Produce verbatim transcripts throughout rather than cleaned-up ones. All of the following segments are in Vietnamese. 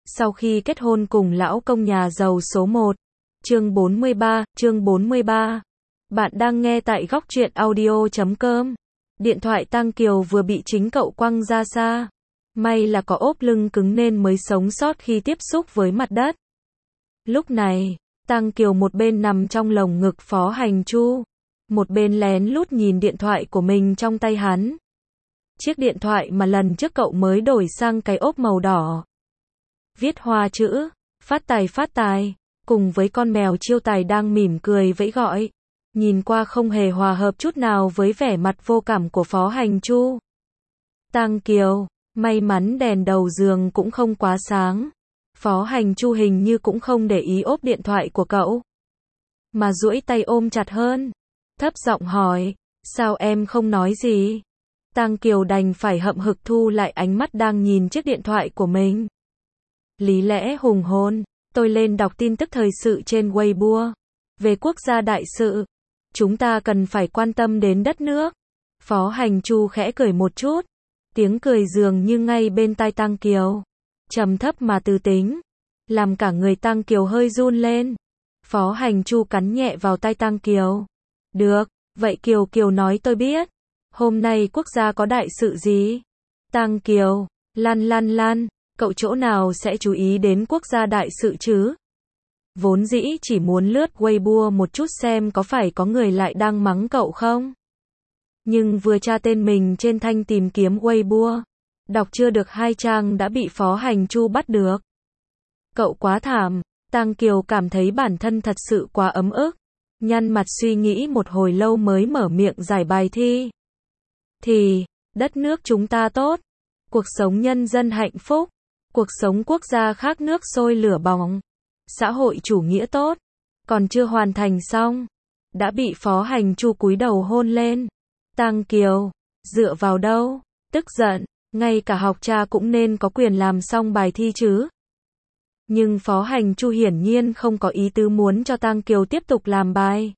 Sau khi kết hôn cùng lão công nhà giàu số một. Chương bốn mươi ba, chương bốn mươi ba. Bạn đang nghe tại góc truyện audio chấm com. Điện thoại Tăng Kiều vừa bị chính cậu quăng ra xa. May là có ốp lưng cứng nên mới sống sót khi tiếp xúc với mặt đất. Lúc này, Tăng Kiều một bên nằm trong lồng ngực Phó Hành Chu, một bên lén lút nhìn điện thoại của mình trong tay hắn. Chiếc điện thoại mà lần trước cậu mới đổi sang cái ốp màu đỏ. Viết hoa chữ, phát tài phát tài, cùng với con mèo chiêu tài đang mỉm cười vẫy gọi. Nhìn qua không hề hòa hợp chút nào với vẻ mặt vô cảm của Phó Hành Chu. Tăng Kiều, may mắn đèn đầu giường cũng không quá sáng. Phó Hành Chu hình như cũng không để ý ốp điện thoại của cậu, mà duỗi tay ôm chặt hơn, thấp giọng hỏi, sao em không nói gì? Tăng Kiều đành phải hậm hực thu lại ánh mắt đang nhìn chiếc điện thoại của mình. Lý lẽ hùng hồn, tôi lên đọc tin tức thời sự trên Weibo, về quốc gia đại sự. Chúng ta cần phải quan tâm đến đất nước. Phó Hành Chu khẽ cười một chút, tiếng cười dường như ngay bên tai Tăng Kiều, trầm thấp mà từ tính, làm cả người Tăng Kiều hơi run lên. Phó Hành Chu cắn nhẹ vào tai Tăng Kiều. Được, vậy Kiều Kiều nói tôi biết. Hôm nay quốc gia có đại sự gì? Tăng Kiều, lăn lăn lăn, cậu chỗ nào sẽ chú ý đến quốc gia đại sự chứ? Vốn dĩ chỉ muốn lướt Weibo một chút xem có phải có người lại đang mắng cậu không? Nhưng vừa tra tên mình trên thanh tìm kiếm Weibo, đọc chưa được hai trang đã bị Phó Hành Chu bắt được. Cậu quá thảm. Tăng Kiều cảm thấy bản thân thật sự quá ấm ức, nhăn mặt suy nghĩ một hồi lâu mới mở miệng giải bài thi. Thì, đất nước chúng ta tốt, cuộc sống nhân dân hạnh phúc, cuộc sống quốc gia khác nước sôi lửa bỏng, xã hội chủ nghĩa tốt, còn chưa hoàn thành xong, đã bị Phó Hành Chu cúi đầu hôn lên. Tăng Kiều, dựa vào đâu? Tức giận, ngay cả học trò cũng nên có quyền làm xong bài thi chứ. Nhưng Phó Hành Chu hiển nhiên không có ý tứ muốn cho Tăng Kiều tiếp tục làm bài.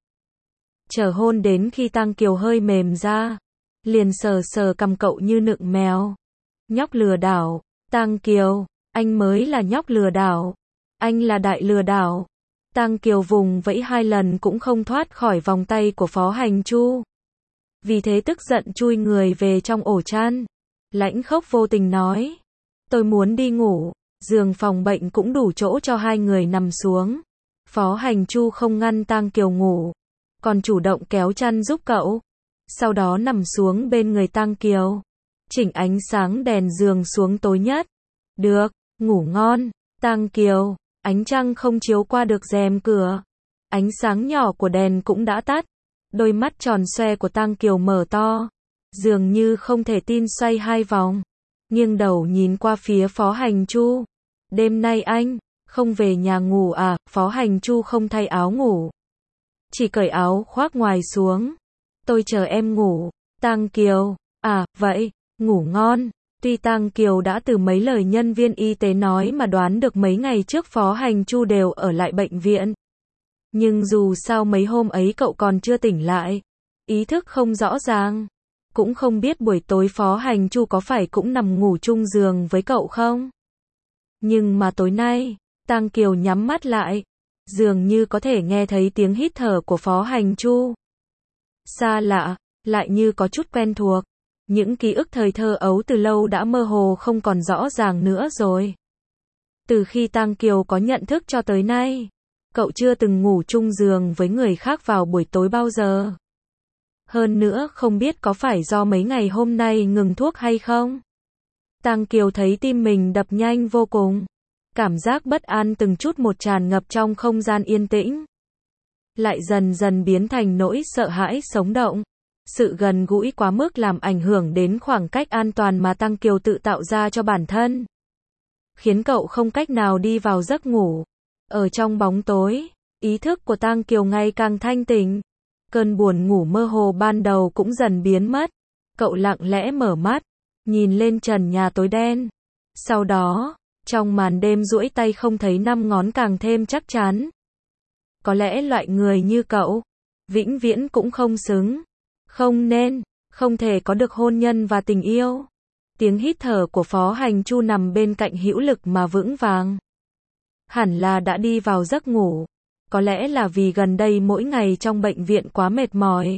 Chờ hôn đến khi Tăng Kiều hơi mềm ra, liền sờ sờ cằm cậu như nựng mèo. Nhóc lừa đảo. Tăng Kiều, anh mới là nhóc lừa đảo. Anh là đại lừa đảo. Tăng Kiều vùng vẫy hai lần cũng không thoát khỏi vòng tay của Phó Hành Chu. Vì thế tức giận chui người về trong ổ chăn. Lãnh khốc vô tình nói, tôi muốn đi ngủ. Giường phòng bệnh cũng đủ chỗ cho hai người nằm xuống. Phó Hành Chu không ngăn Tăng Kiều ngủ, còn chủ động kéo chăn giúp cậu. Sau đó nằm xuống bên người Tăng Kiều, chỉnh ánh sáng đèn giường xuống tối nhất. Được, ngủ ngon. Tăng Kiều, ánh trăng không chiếu qua được rèm cửa. Ánh sáng nhỏ của đèn cũng đã tắt. Đôi mắt tròn xoe của Tăng Kiều mở to, dường như không thể tin xoay hai vòng, nghiêng đầu nhìn qua phía Phó Hành Chu. Đêm nay anh không về nhà ngủ à? Phó Hành Chu không thay áo ngủ, chỉ cởi áo khoác ngoài xuống. Tôi chờ em ngủ. Tăng Kiều, à, vậy, ngủ ngon. Tuy Tăng Kiều đã từ mấy lời nhân viên y tế nói mà đoán được mấy ngày trước Phó Hành Chu đều ở lại bệnh viện. Nhưng dù sao mấy hôm ấy cậu còn chưa tỉnh lại, ý thức không rõ ràng. Cũng không biết buổi tối Phó Hành Chu có phải cũng nằm ngủ chung giường với cậu không? Nhưng mà tối nay, Tăng Kiều nhắm mắt lại, dường như có thể nghe thấy tiếng hít thở của Phó Hành Chu. Xa lạ, lại như có chút quen thuộc. Những ký ức thời thơ ấu từ lâu đã mơ hồ không còn rõ ràng nữa rồi. Từ khi Tăng Kiều có nhận thức cho tới nay, cậu chưa từng ngủ chung giường với người khác vào buổi tối bao giờ. Hơn nữa không biết có phải do mấy ngày hôm nay ngừng thuốc hay không. Tăng Kiều thấy tim mình đập nhanh vô cùng. Cảm giác bất an từng chút một tràn ngập trong không gian yên tĩnh, lại dần dần biến thành nỗi sợ hãi sống động. Sự gần gũi quá mức làm ảnh hưởng đến khoảng cách an toàn mà Tăng Kiều tự tạo ra cho bản thân, khiến cậu không cách nào đi vào giấc ngủ. Ở trong bóng tối, ý thức của Tăng Kiều ngày càng thanh tỉnh. Cơn buồn ngủ mơ hồ ban đầu cũng dần biến mất. Cậu lặng lẽ mở mắt, nhìn lên trần nhà tối đen. Sau đó, trong màn đêm duỗi tay không thấy năm ngón càng thêm chắc chắn. Có lẽ loại người như cậu, vĩnh viễn cũng không xứng, không nên, không thể có được hôn nhân và tình yêu. Tiếng hít thở của Phó Hành Chu nằm bên cạnh hữu lực mà vững vàng. Hẳn là đã đi vào giấc ngủ. Có lẽ là vì gần đây mỗi ngày trong bệnh viện quá mệt mỏi.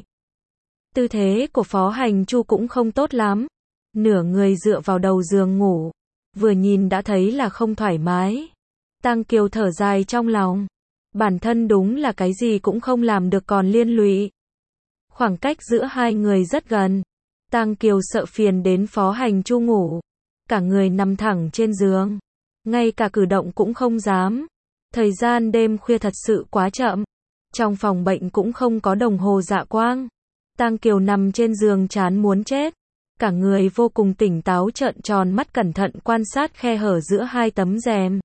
Tư thế của Phó Hành Chu cũng không tốt lắm. Nửa người dựa vào đầu giường ngủ. Vừa nhìn đã thấy là không thoải mái. Tăng Kiều thở dài trong lòng. Bản thân đúng là cái gì cũng không làm được còn liên lụy. Khoảng cách giữa hai người rất gần. Tăng Kiều sợ phiền đến Phó Hành Chu ngủ. Cả người nằm thẳng trên giường. Ngay cả cử động cũng không dám. Thời gian đêm khuya thật sự quá chậm. Trong phòng bệnh cũng không có đồng hồ dạ quang. Tăng Kiều nằm trên giường chán muốn chết. Cả người vô cùng tỉnh táo trợn tròn mắt cẩn thận quan sát khe hở giữa hai tấm rèm.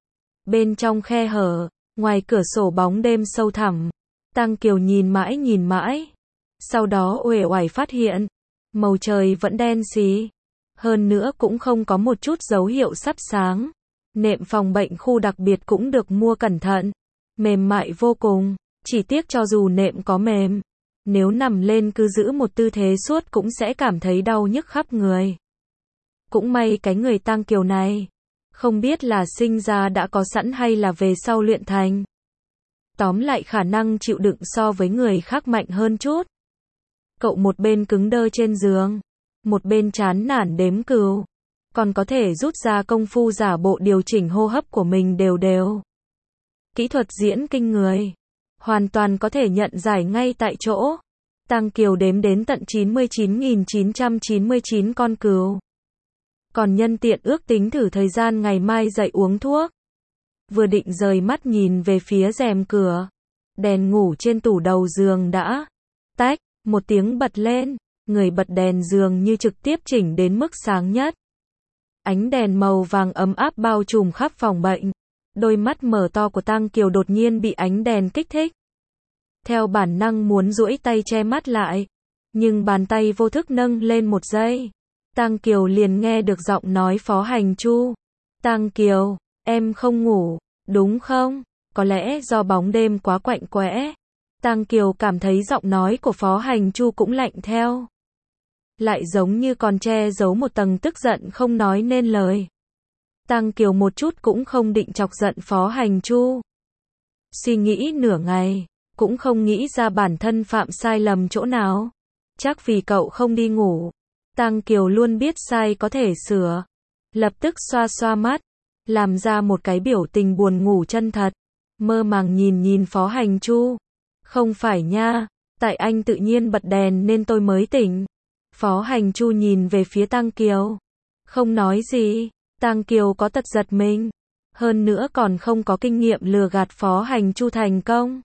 Bên trong khe hở, ngoài cửa sổ bóng đêm sâu thẳm. Tăng Kiều nhìn mãi nhìn mãi. Sau đó uể oải phát hiện. Màu trời vẫn đen xì. Hơn nữa cũng không có một chút dấu hiệu sắp sáng. Nệm phòng bệnh khu đặc biệt cũng được mua cẩn thận. Mềm mại vô cùng. Chỉ tiếc cho dù nệm có mềm. Nếu nằm lên cứ giữ một tư thế suốt cũng sẽ cảm thấy đau nhức khắp người. Cũng may cái người Tăng Kiều này. Không biết là sinh ra đã có sẵn hay là về sau luyện thành. Tóm lại khả năng chịu đựng so với người khác mạnh hơn chút. Cậu một bên cứng đơ trên giường. Một bên chán nản đếm cừu. Còn có thể rút ra công phu giả bộ điều chỉnh hô hấp của mình đều đều. Kỹ thuật diễn kinh người. Hoàn toàn có thể nhận giải ngay tại chỗ. Tăng Kiều đếm đến tận chín mươi chín nghìn chín trăm chín mươi chín con cừu. Còn nhân tiện ước tính thử thời gian ngày mai dậy uống thuốc. Vừa định rời mắt nhìn về phía rèm cửa. Đèn ngủ trên tủ đầu giường đã tách, một tiếng bật lên. Người bật đèn giường như trực tiếp chỉnh đến mức sáng nhất. Ánh đèn màu vàng ấm áp bao trùm khắp phòng bệnh. Đôi mắt mở to của Tăng Kiều đột nhiên bị ánh đèn kích thích. Theo bản năng muốn duỗi tay che mắt lại. Nhưng bàn tay vô thức nâng lên một giây. Tăng Kiều liền nghe được giọng nói Phó Hành Chu. Tăng Kiều, em không ngủ, đúng không? Có lẽ do bóng đêm quá quạnh quẽ. Tăng Kiều cảm thấy giọng nói của Phó Hành Chu cũng lạnh theo. Lại giống như còn che giấu một tầng tức giận không nói nên lời. Tăng Kiều một chút cũng không định chọc giận Phó Hành Chu. Suy nghĩ nửa ngày, cũng không nghĩ ra bản thân phạm sai lầm chỗ nào. Chắc vì cậu không đi ngủ. Tăng Kiều luôn biết sai có thể sửa. Lập tức xoa xoa mắt, làm ra một cái biểu tình buồn ngủ chân thật. Mơ màng nhìn nhìn Phó Hành Chu. Không phải nha, tại anh tự nhiên bật đèn nên tôi mới tỉnh. Phó Hành Chu nhìn về phía Tăng Kiều. Không nói gì. Tăng Kiều có tật giật mình. Hơn nữa còn không có kinh nghiệm lừa gạt Phó Hành Chu thành công.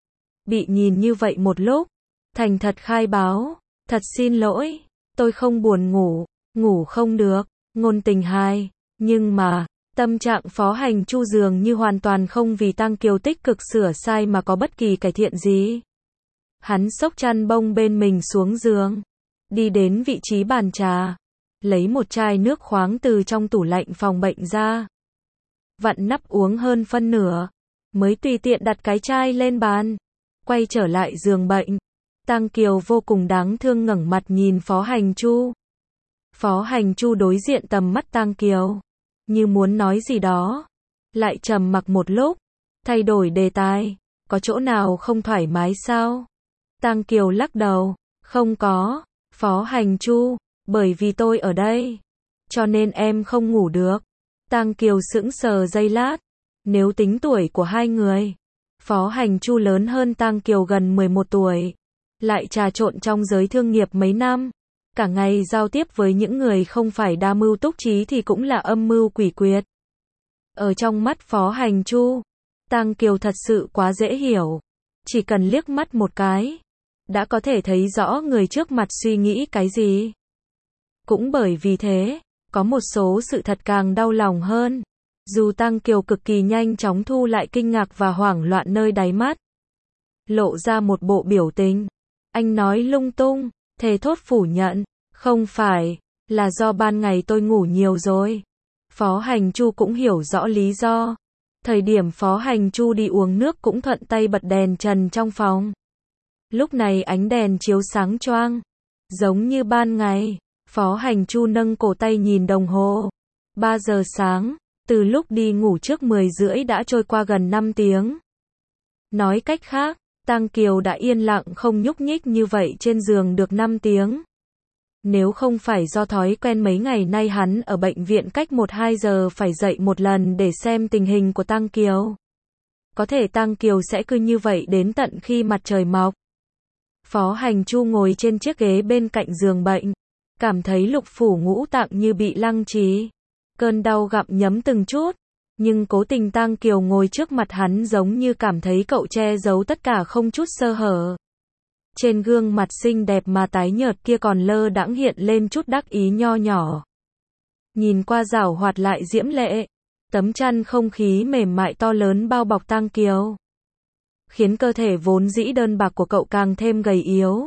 Bị nhìn như vậy một lúc. Thành thật khai báo. Thật xin lỗi. Tôi không buồn ngủ. Ngủ không được. Ngôn tình hai. Nhưng mà, tâm trạng Phó Hành Chu dường như hoàn toàn không vì Tăng Kiều tích cực sửa sai mà có bất kỳ cải thiện gì. Hắn xốc chăn bông bên mình xuống giường. Đi đến vị trí bàn trà. Lấy một chai nước khoáng từ trong tủ lạnh phòng bệnh ra. Vặn nắp uống hơn phân nửa. Mới tùy tiện đặt cái chai lên bàn. Quay trở lại giường bệnh. Tăng Kiều vô cùng đáng thương ngẩng mặt nhìn Phó Hành Chu. Phó Hành Chu đối diện tầm mắt Tăng Kiều. Như muốn nói gì đó. Lại trầm mặc một lúc. Thay đổi đề tài. Có chỗ nào không thoải mái sao? Tăng Kiều lắc đầu. Không có. Phó Hành Chu. Bởi vì tôi ở đây. Cho nên em không ngủ được. Tăng Kiều sững sờ giây lát. Nếu tính tuổi của hai người. Phó Hành Chu lớn hơn Tăng Kiều gần mười một tuổi. Lại trà trộn trong giới thương nghiệp mấy năm. Cả ngày giao tiếp với những người không phải đa mưu túc trí thì cũng là âm mưu quỷ quyệt. Ở trong mắt Phó Hành Chu, Tăng Kiều thật sự quá dễ hiểu. Chỉ cần liếc mắt một cái. Đã có thể thấy rõ người trước mặt suy nghĩ cái gì. Cũng bởi vì thế, có một số sự thật càng đau lòng hơn. Dù Tăng Kiều cực kỳ nhanh chóng thu lại kinh ngạc và hoảng loạn nơi đáy mắt. Lộ ra một bộ biểu tình. Anh nói lung tung, thề thốt phủ nhận. Không phải, là do ban ngày tôi ngủ nhiều rồi. Phó Hành Chu cũng hiểu rõ lý do. Thời điểm Phó Hành Chu đi uống nước cũng thuận tay bật đèn trần trong phòng. Lúc này ánh đèn chiếu sáng choang. Giống như ban ngày. Phó Hành Chu nâng cổ tay nhìn đồng hồ. ba giờ sáng, từ lúc đi ngủ trước mười rưỡi đã trôi qua gần năm tiếng. Nói cách khác, Tang Kiều đã yên lặng không nhúc nhích như vậy trên giường được năm tiếng. Nếu không phải do thói quen mấy ngày nay hắn ở bệnh viện cách một hai giờ phải dậy một lần để xem tình hình của Tang Kiều. Có thể Tang Kiều sẽ cứ như vậy đến tận khi mặt trời mọc. Phó Hành Chu ngồi trên chiếc ghế bên cạnh giường bệnh, cảm thấy lục phủ ngũ tạng như bị lăng trì. Cơn đau gặm nhấm từng chút, nhưng cố tình Tang Kiều ngồi trước mặt hắn giống như cảm thấy cậu che giấu tất cả không chút sơ hở. Trên gương mặt xinh đẹp mà tái nhợt kia còn lơ đãng hiện lên chút đắc ý nho nhỏ. Nhìn qua giảo hoạt lại diễm lệ, tấm chăn không khí mềm mại to lớn bao bọc Tang Kiều, khiến cơ thể vốn dĩ đơn bạc của cậu càng thêm gầy yếu.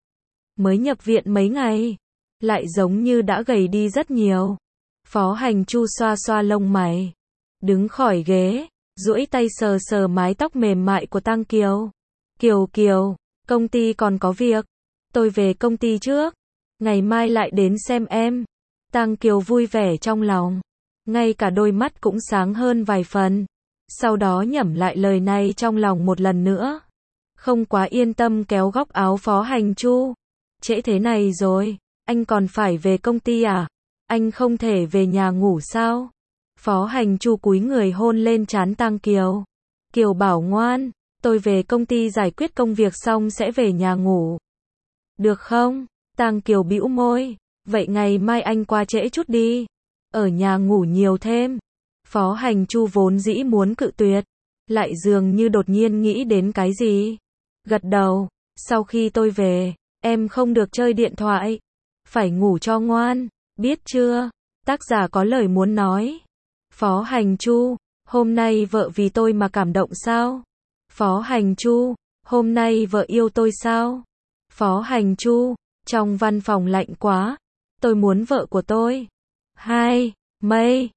Mới nhập viện mấy ngày, lại giống như đã gầy đi rất nhiều. Phó Hành Chu xoa xoa lông mày, đứng khỏi ghế, duỗi tay sờ sờ mái tóc mềm mại của Tang Kiều. Kiều Kiều, công ty còn có việc, tôi về công ty trước, ngày mai lại đến xem em. Tang Kiều vui vẻ trong lòng, ngay cả đôi mắt cũng sáng hơn vài phần. Sau đó nhẩm lại lời này trong lòng một lần nữa. Không quá yên tâm kéo góc áo Phó Hành Chu. Trễ thế này rồi, anh còn phải về công ty à? Anh không thể về nhà ngủ sao? Phó Hành Chu cúi người hôn lên trán Tang Kiều. Kiều bảo ngoan, tôi về công ty giải quyết công việc xong sẽ về nhà ngủ. Được không? Tang Kiều bĩu môi. Vậy ngày mai anh qua trễ chút đi. Ở nhà ngủ nhiều thêm. Phó Hành Chu vốn dĩ muốn cự tuyệt, lại dường như đột nhiên nghĩ đến cái gì. Gật đầu, sau khi tôi về, em không được chơi điện thoại. Phải ngủ cho ngoan, biết chưa? Tác giả có lời muốn nói. Phó Hành Chu, hôm nay vợ vì tôi mà cảm động sao? Phó Hành Chu, hôm nay vợ yêu tôi sao? Phó Hành Chu, trong văn phòng lạnh quá, tôi muốn vợ của tôi. Hai, mây,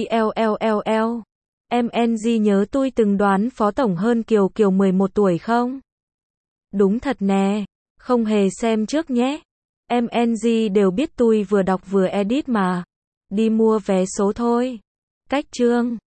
VLLLL. Em en giê nhớ tôi từng đoán Phó Tổng hơn Kiều Kiều mười một tuổi không? Đúng thật nè, không hề xem trước nhé. Em en giê đều biết tôi vừa đọc vừa edit mà. Đi mua vé số thôi. Cách chương